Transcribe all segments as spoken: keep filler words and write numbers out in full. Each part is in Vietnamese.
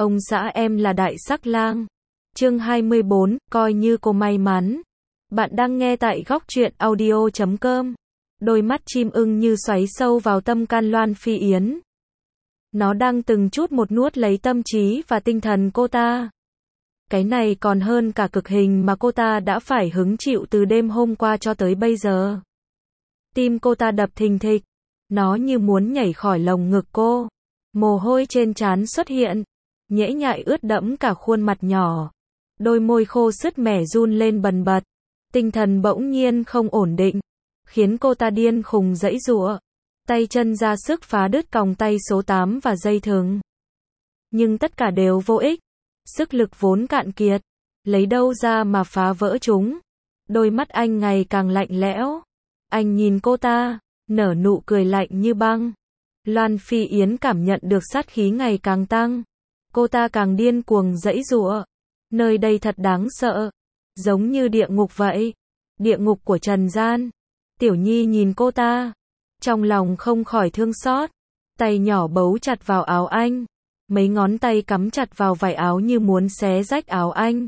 Ông xã em là đại sắc lang. Chương hai mươi bốn, coi như cô may mắn. Bạn đang nghe tại góc truyện audio chấm com. Đôi mắt chim ưng như xoáy sâu vào tâm can Loan Phi Yến. Nó đang từng chút một nuốt lấy tâm trí và tinh thần cô ta. Cái này còn hơn cả cực hình mà cô ta đã phải hứng chịu từ đêm hôm qua cho tới bây giờ. Tim cô ta đập thình thịch. Nó như muốn nhảy khỏi lồng ngực cô. Mồ hôi trên trán xuất hiện. Nhễ nhại ướt đẫm cả khuôn mặt nhỏ. Đôi môi khô sứt mẻ run lên bần bật. Tinh thần bỗng nhiên không ổn định. Khiến cô ta điên khùng giãy giụa. Tay chân ra sức phá đứt còng tay số tám và dây thừng. Nhưng tất cả đều vô ích. Sức lực vốn cạn kiệt. Lấy đâu ra mà phá vỡ chúng. Đôi mắt anh ngày càng lạnh lẽo. Anh nhìn cô ta, nở nụ cười lạnh như băng. Loan Phi Yến cảm nhận được sát khí ngày càng tăng. Cô ta càng điên cuồng giãy giụa. Nơi đây thật đáng sợ. Giống như địa ngục vậy. Địa ngục của trần gian. Tiểu Nhi nhìn cô ta. Trong lòng không khỏi thương xót. Tay nhỏ bấu chặt vào áo anh. Mấy ngón tay cắm chặt vào vải áo như muốn xé rách áo anh.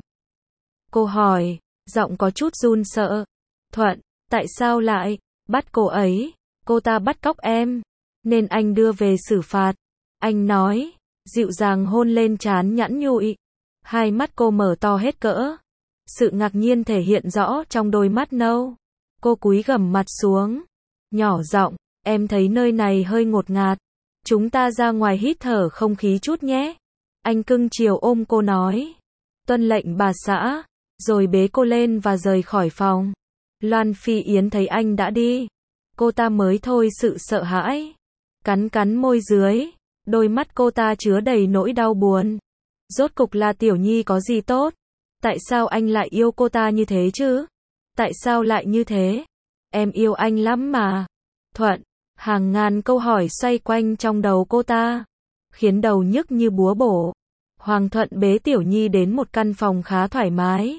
Cô hỏi, giọng có chút run sợ. Thuận, tại sao lại bắt cô ấy? Cô ta bắt cóc em, nên anh đưa về xử phạt. Anh nói, dịu dàng hôn lên trán nhẵn nhụi. Hai mắt cô mở to hết cỡ. Sự ngạc nhiên thể hiện rõ trong đôi mắt nâu. Cô cúi gằm mặt xuống. Nhỏ giọng, em thấy nơi này hơi ngột ngạt. Chúng ta ra ngoài hít thở không khí chút nhé. Anh cưng chiều ôm cô nói. Tuân lệnh bà xã. Rồi bế cô lên và rời khỏi phòng. Loan Phi Yến thấy anh đã đi. Cô ta mới thôi sự sợ hãi. Cắn cắn môi dưới. Đôi mắt cô ta chứa đầy nỗi đau buồn. Rốt cục là Tiểu Nhi có gì tốt? Tại sao anh lại yêu cô ta như thế chứ? Tại sao lại như thế? Em yêu anh lắm mà. Thuận. Hàng ngàn câu hỏi xoay quanh trong đầu cô ta. Khiến đầu nhức như búa bổ. Hoàng Thuận bế Tiểu Nhi đến một căn phòng khá thoải mái.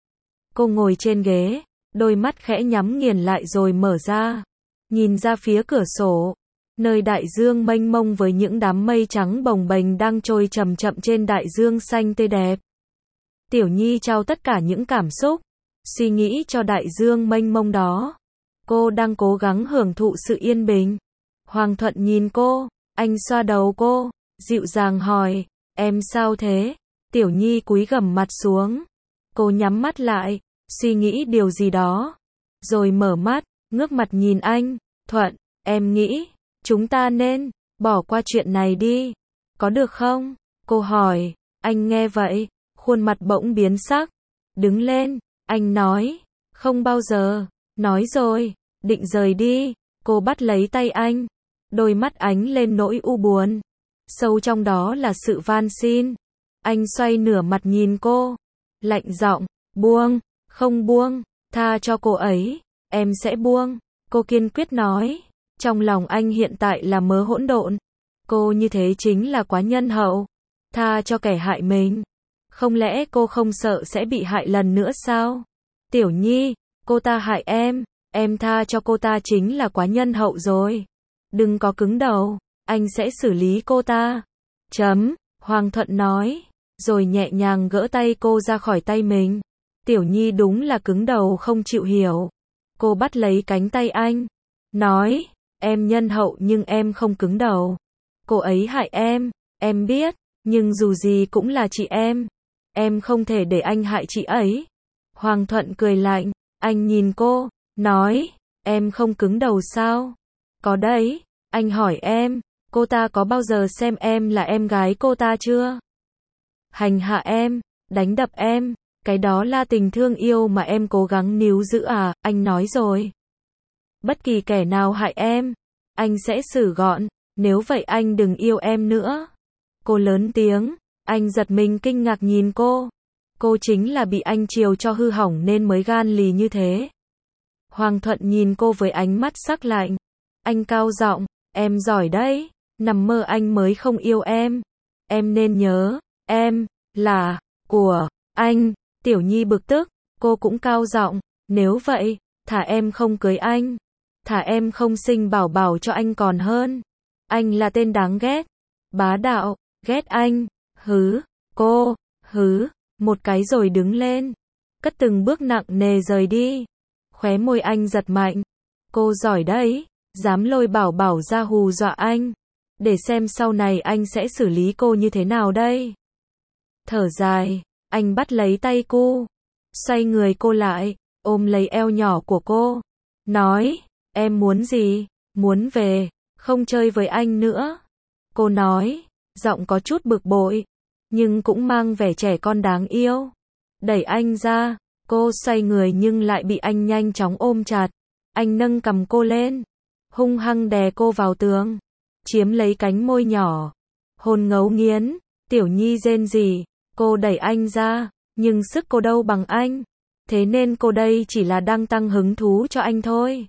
Cô ngồi trên ghế. Đôi mắt khẽ nhắm nghiền lại rồi mở ra. Nhìn ra phía cửa sổ. Nơi đại dương mênh mông với những đám mây trắng bồng bềnh đang trôi chậm chậm trên đại dương xanh tươi đẹp. Tiểu Nhi trao tất cả những cảm xúc, suy nghĩ cho đại dương mênh mông đó. Cô đang cố gắng hưởng thụ sự yên bình. Hoàng Thuận nhìn cô, anh xoa đầu cô, dịu dàng hỏi, em sao thế? Tiểu Nhi cúi gằm mặt xuống. Cô nhắm mắt lại, suy nghĩ điều gì đó. Rồi mở mắt, ngước mặt nhìn anh, Thuận, em nghĩ, chúng ta nên bỏ qua chuyện này đi. Có được không? Cô hỏi. Anh nghe vậy, khuôn mặt bỗng biến sắc. Đứng lên, anh nói. Không bao giờ. Nói rồi, định rời đi. Cô bắt lấy tay anh. Đôi mắt ánh lên nỗi u buồn. Sâu trong đó là sự van xin. Anh xoay nửa mặt nhìn cô. Lạnh giọng, buông, không buông, tha cho cô ấy. Em sẽ buông. Cô kiên quyết nói. Trong lòng anh hiện tại là mớ hỗn độn. Cô như thế chính là quá nhân hậu. Tha cho kẻ hại mình. Không lẽ cô không sợ sẽ bị hại lần nữa sao? Tiểu Nhi, cô ta hại em. Em tha cho cô ta chính là quá nhân hậu rồi. Đừng có cứng đầu. Anh sẽ xử lý cô ta. Chấm. Hoàng Thuận nói. Rồi nhẹ nhàng gỡ tay cô ra khỏi tay mình. Tiểu Nhi đúng là cứng đầu không chịu hiểu. Cô bắt lấy cánh tay anh. Nói. Em nhân hậu nhưng em không cứng đầu. Cô ấy hại em. Em biết. Nhưng dù gì cũng là chị em. Em không thể để anh hại chị ấy. Hoàng Thuận cười lạnh. Anh nhìn cô. Nói. Em không cứng đầu sao? Có đấy. Anh hỏi em. Cô ta có bao giờ xem em là em gái cô ta chưa? Hành hạ em. Đánh đập em. Cái đó là tình thương yêu mà em cố gắng níu giữ à? Anh nói rồi. Bất kỳ kẻ nào hại em, anh sẽ xử gọn. Nếu vậy anh đừng yêu em nữa. Cô lớn tiếng. Anh giật mình kinh ngạc nhìn cô. Cô chính là bị anh chiều cho hư hỏng nên mới gan lì như thế. Hoàng Thuận nhìn cô với ánh mắt sắc lạnh. Anh cao giọng. Em giỏi đấy. Nằm mơ anh mới không yêu em. Em nên nhớ. Em là của anh. Tiểu Nhi bực tức. Cô cũng cao giọng. Nếu vậy, thà em không cưới anh. Thà em không sinh bảo bảo cho anh còn hơn. Anh là tên đáng ghét. Bá đạo. Ghét anh. Hứ, cô, hứ, một cái rồi đứng lên. Cất từng bước nặng nề rời đi. Khóe môi anh giật mạnh. Cô giỏi đấy, dám lôi Bảo Bảo ra hù dọa anh. Để xem sau này anh sẽ xử lý cô như thế nào đây. Thở dài, anh bắt lấy tay cô. Xoay người cô lại, ôm lấy eo nhỏ của cô. Nói, em muốn gì? Muốn về, không chơi với anh nữa. Cô nói, giọng có chút bực bội, nhưng cũng mang vẻ trẻ con đáng yêu. Đẩy anh ra, cô xoay người nhưng lại bị anh nhanh chóng ôm chặt. Anh nâng cằm cô lên, hung hăng đè cô vào tường, chiếm lấy cánh môi nhỏ. Hôn ngấu nghiến, Tiểu Nhi rên rỉ, cô đẩy anh ra, nhưng sức cô đâu bằng anh. Thế nên cô đây chỉ là đang tăng hứng thú cho anh thôi.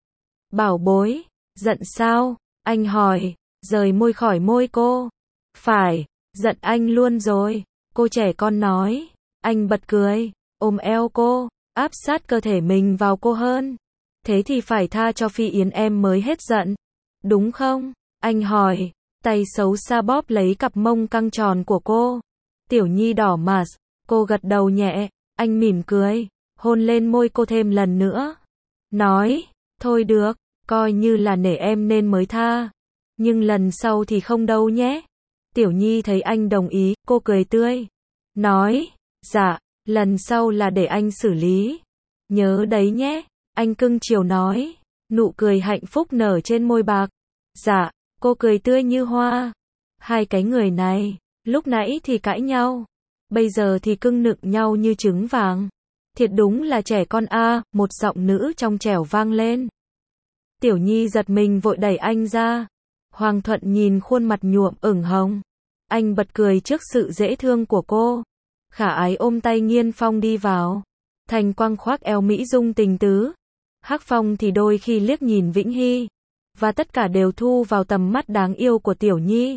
Bảo bối, giận sao? Anh hỏi, rời môi khỏi môi cô. Phải, giận anh luôn rồi. Cô trẻ con nói. Anh bật cười, ôm eo cô, áp sát cơ thể mình vào cô hơn. Thế thì phải tha cho Phi Yến em mới hết giận. Đúng không? Anh hỏi, tay xấu xa bóp lấy cặp mông căng tròn của cô. Tiểu Nhi đỏ mặt, cô gật đầu nhẹ, anh mỉm cười, hôn lên môi cô thêm lần nữa. Nói, thôi được, coi như là nể em nên mới tha. Nhưng lần sau thì không đâu nhé. Tiểu Nhi thấy anh đồng ý, cô cười tươi. Nói, dạ, lần sau là để anh xử lý. Nhớ đấy nhé. Anh cưng chiều nói, nụ cười hạnh phúc nở trên môi bạc. Dạ, cô cười tươi như hoa. Hai cái người này, lúc nãy thì cãi nhau, bây giờ thì cưng nựng nhau như trứng vàng. Thiệt đúng là trẻ con a, một giọng nữ trong trẻo vang lên. Tiểu Nhi giật mình vội đẩy anh ra. Hoàng Thuận nhìn khuôn mặt nhuộm ửng hồng. Anh bật cười trước sự dễ thương của cô. Khả Ái ôm tay Nghiên Phong đi vào. Thành Quang khoác eo Mỹ Dung tình tứ. Hắc Phong thì đôi khi liếc nhìn Vĩnh Hy. Và tất cả đều thu vào tầm mắt đáng yêu của Tiểu Nhi.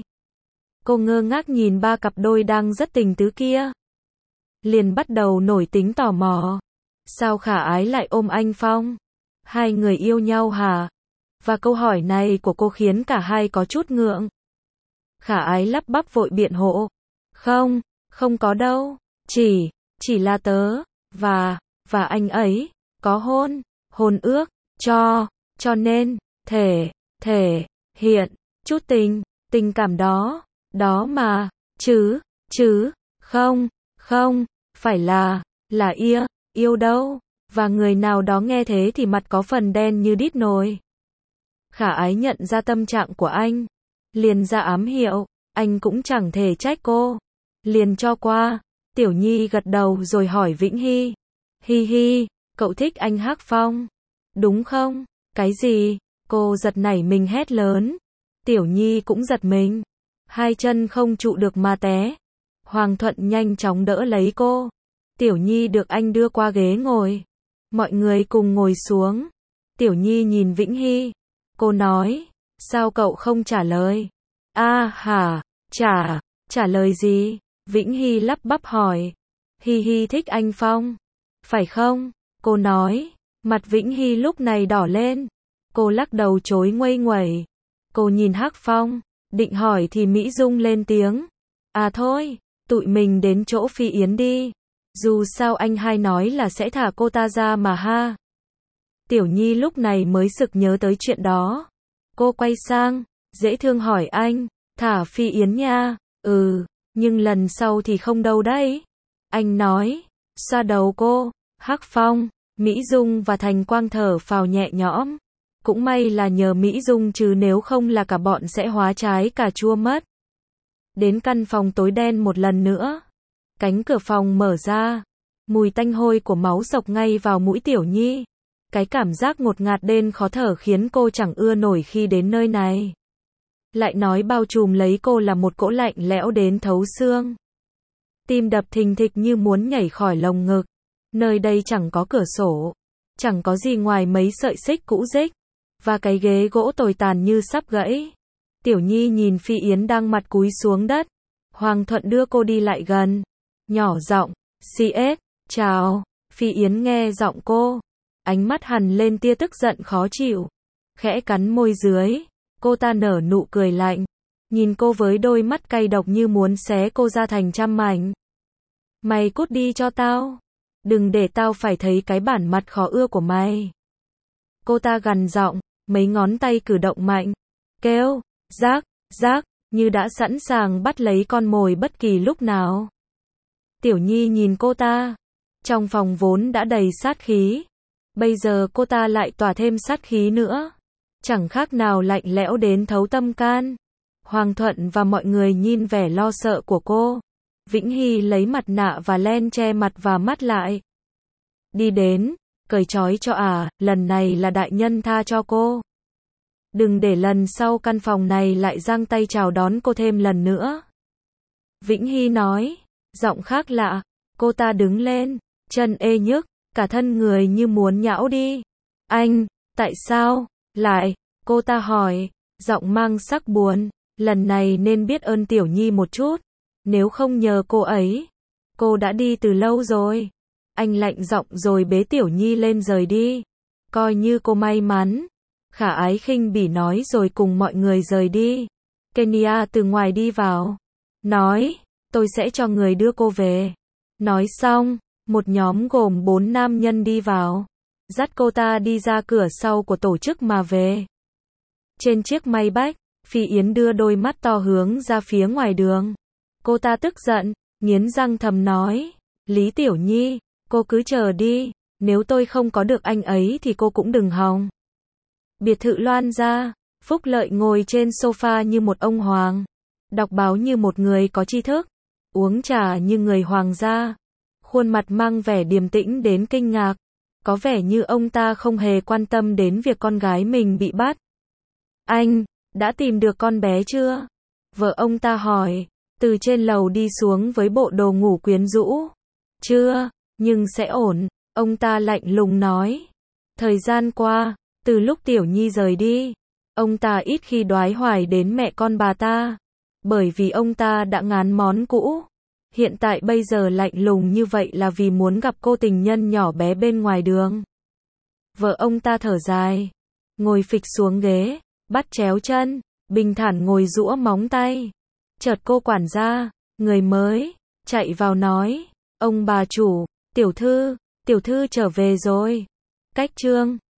Cô ngơ ngác nhìn ba cặp đôi đang rất tình tứ kia. Liền bắt đầu nổi tính tò mò. Sao Khả Ái lại ôm anh Phong? Hai người yêu nhau hả? Và câu hỏi này của cô khiến cả hai có chút ngượng. Khả Ái lắp bắp vội biện hộ. Không, không có đâu. Chỉ, chỉ là tớ, và, và anh ấy, có hôn, hôn ước, cho, cho nên, thể, thể, hiện, chút tình, tình cảm đó, đó mà, chứ, chứ, không, không, phải là, là ia, yêu đâu. Và người nào đó nghe thế thì mặt có phần đen như đít nồi. Khả Ái nhận ra tâm trạng của anh. Liền ra ám hiệu, anh cũng chẳng thể trách cô. Liền cho qua. Tiểu Nhi gật đầu rồi hỏi Vĩnh Hy. Hi hi, cậu thích anh Hắc Phong, đúng không? Cái gì? Cô giật nảy mình hét lớn. Tiểu Nhi cũng giật mình. Hai chân không trụ được mà té. Hoàng Thuận nhanh chóng đỡ lấy cô. Tiểu Nhi được anh đưa qua ghế ngồi. Mọi người cùng ngồi xuống. Tiểu Nhi nhìn Vĩnh Hy. Cô nói, sao cậu không trả lời? A à, hả, trả, trả lời gì? Vĩnh Hy lắp bắp hỏi. Hi hi thích anh Phong, phải không? Cô nói. Mặt Vĩnh Hy lúc này đỏ lên. Cô lắc đầu chối nguây nguẩy. Cô nhìn Hắc Phong, định hỏi thì Mỹ Dung lên tiếng. À thôi, tụi mình đến chỗ Phi Yến đi. Dù sao anh hai nói là sẽ thả cô ta ra mà ha. Tiểu Nhi lúc này mới sực nhớ tới chuyện đó. Cô quay sang, dễ thương hỏi anh, thả Phi Yến nha. Ừ, nhưng lần sau thì không đâu đấy. Anh nói, xoa đầu cô. Hắc Phong, Mỹ Dung và Thành Quang thở phào nhẹ nhõm. Cũng may là nhờ Mỹ Dung chứ nếu không là cả bọn sẽ hóa trái cà chua mất. Đến căn phòng tối đen một lần nữa. Cánh cửa phòng mở ra. Mùi tanh hôi của máu xộc ngay vào mũi Tiểu Nhi. Cái cảm giác ngột ngạt đến khó thở khiến cô chẳng ưa nổi khi đến nơi này. Lại nói bao trùm lấy cô là một cỗ lạnh lẽo đến thấu xương. Tim đập thình thịch như muốn nhảy khỏi lồng ngực. Nơi đây chẳng có cửa sổ. Chẳng có gì ngoài mấy sợi xích cũ rích. Và cái ghế gỗ tồi tàn như sắp gãy. Tiểu Nhi nhìn Phi Yến đang mặt cúi xuống đất. Hoàng Thuận đưa cô đi lại gần. Nhỏ giọng, xê ét, chào. Phi Yến nghe giọng cô. Ánh mắt hằn lên tia tức giận khó chịu. Khẽ cắn môi dưới. Cô ta nở nụ cười lạnh. nhìn cô với đôi mắt cay độc như muốn xé cô ra thành trăm mảnh. Mày cút đi cho tao. Đừng để tao phải thấy cái bản mặt khó ưa của mày. Cô ta gằn giọng, mấy ngón tay cử động mạnh. Kêu, rác, rác, như đã sẵn sàng bắt lấy con mồi bất kỳ lúc nào. Tiểu Nhi nhìn cô ta. Trong phòng vốn đã đầy sát khí. Bây giờ cô ta lại tỏa thêm sát khí nữa. Chẳng khác nào lạnh lẽo đến thấu tâm can. Hoàng Thuận và mọi người nhìn vẻ lo sợ của cô. Vĩnh Hy lấy mặt nạ và len che mặt và mắt lại. Đi đến, cởi trói cho à, lần này là đại nhân tha cho cô. Đừng để lần sau căn phòng này lại giang tay chào đón cô thêm lần nữa. Vĩnh Hy nói, giọng khác lạ, cô ta đứng lên, chân ê nhức, cả thân người như muốn nhão đi. Anh, tại sao, lại, cô ta hỏi, giọng mang sắc buồn, lần này nên biết ơn Tiểu Nhi một chút, nếu không nhờ cô ấy, cô đã đi từ lâu rồi. Anh lạnh giọng rồi bế Tiểu Nhi lên rời đi, coi như cô may mắn. Khả Ái khinh bỉ nói rồi cùng mọi người rời đi. Kenya từ ngoài đi vào, nói, tôi sẽ cho người đưa cô về. Nói xong, một nhóm gồm bốn nam nhân đi vào, dắt cô ta đi ra cửa sau của tổ chức mà về. Trên chiếc Maybach, Phi Yến đưa đôi mắt to hướng ra phía ngoài đường. Cô ta tức giận, nghiến răng thầm nói, Lý Tiểu Nhi, cô cứ chờ đi, nếu tôi không có được anh ấy thì cô cũng đừng hòng. Biệt thự Loan gia, Phúc Lợi ngồi trên sofa như một ông hoàng, đọc báo như một người có tri thức, uống trà như người hoàng gia, khuôn mặt mang vẻ điềm tĩnh đến kinh ngạc, có vẻ như ông ta không hề quan tâm đến việc con gái mình bị bắt. Anh, đã tìm được con bé chưa? Vợ ông ta hỏi, từ trên lầu đi xuống với bộ đồ ngủ quyến rũ. Chưa, nhưng sẽ ổn, ông ta lạnh lùng nói. Thời gian qua, từ lúc Tiểu Nhi rời đi, ông ta ít khi đoái hoài đến mẹ con bà ta, bởi vì ông ta đã ngán món cũ. Hiện tại bây giờ lạnh lùng như vậy là vì muốn gặp cô tình nhân nhỏ bé bên ngoài đường. Vợ ông ta thở dài, ngồi phịch xuống ghế, bắt chéo chân, bình thản ngồi giũa móng tay. Chợt cô quản gia, người mới, chạy vào nói, ông bà chủ, tiểu thư, tiểu thư trở về rồi. Cách chương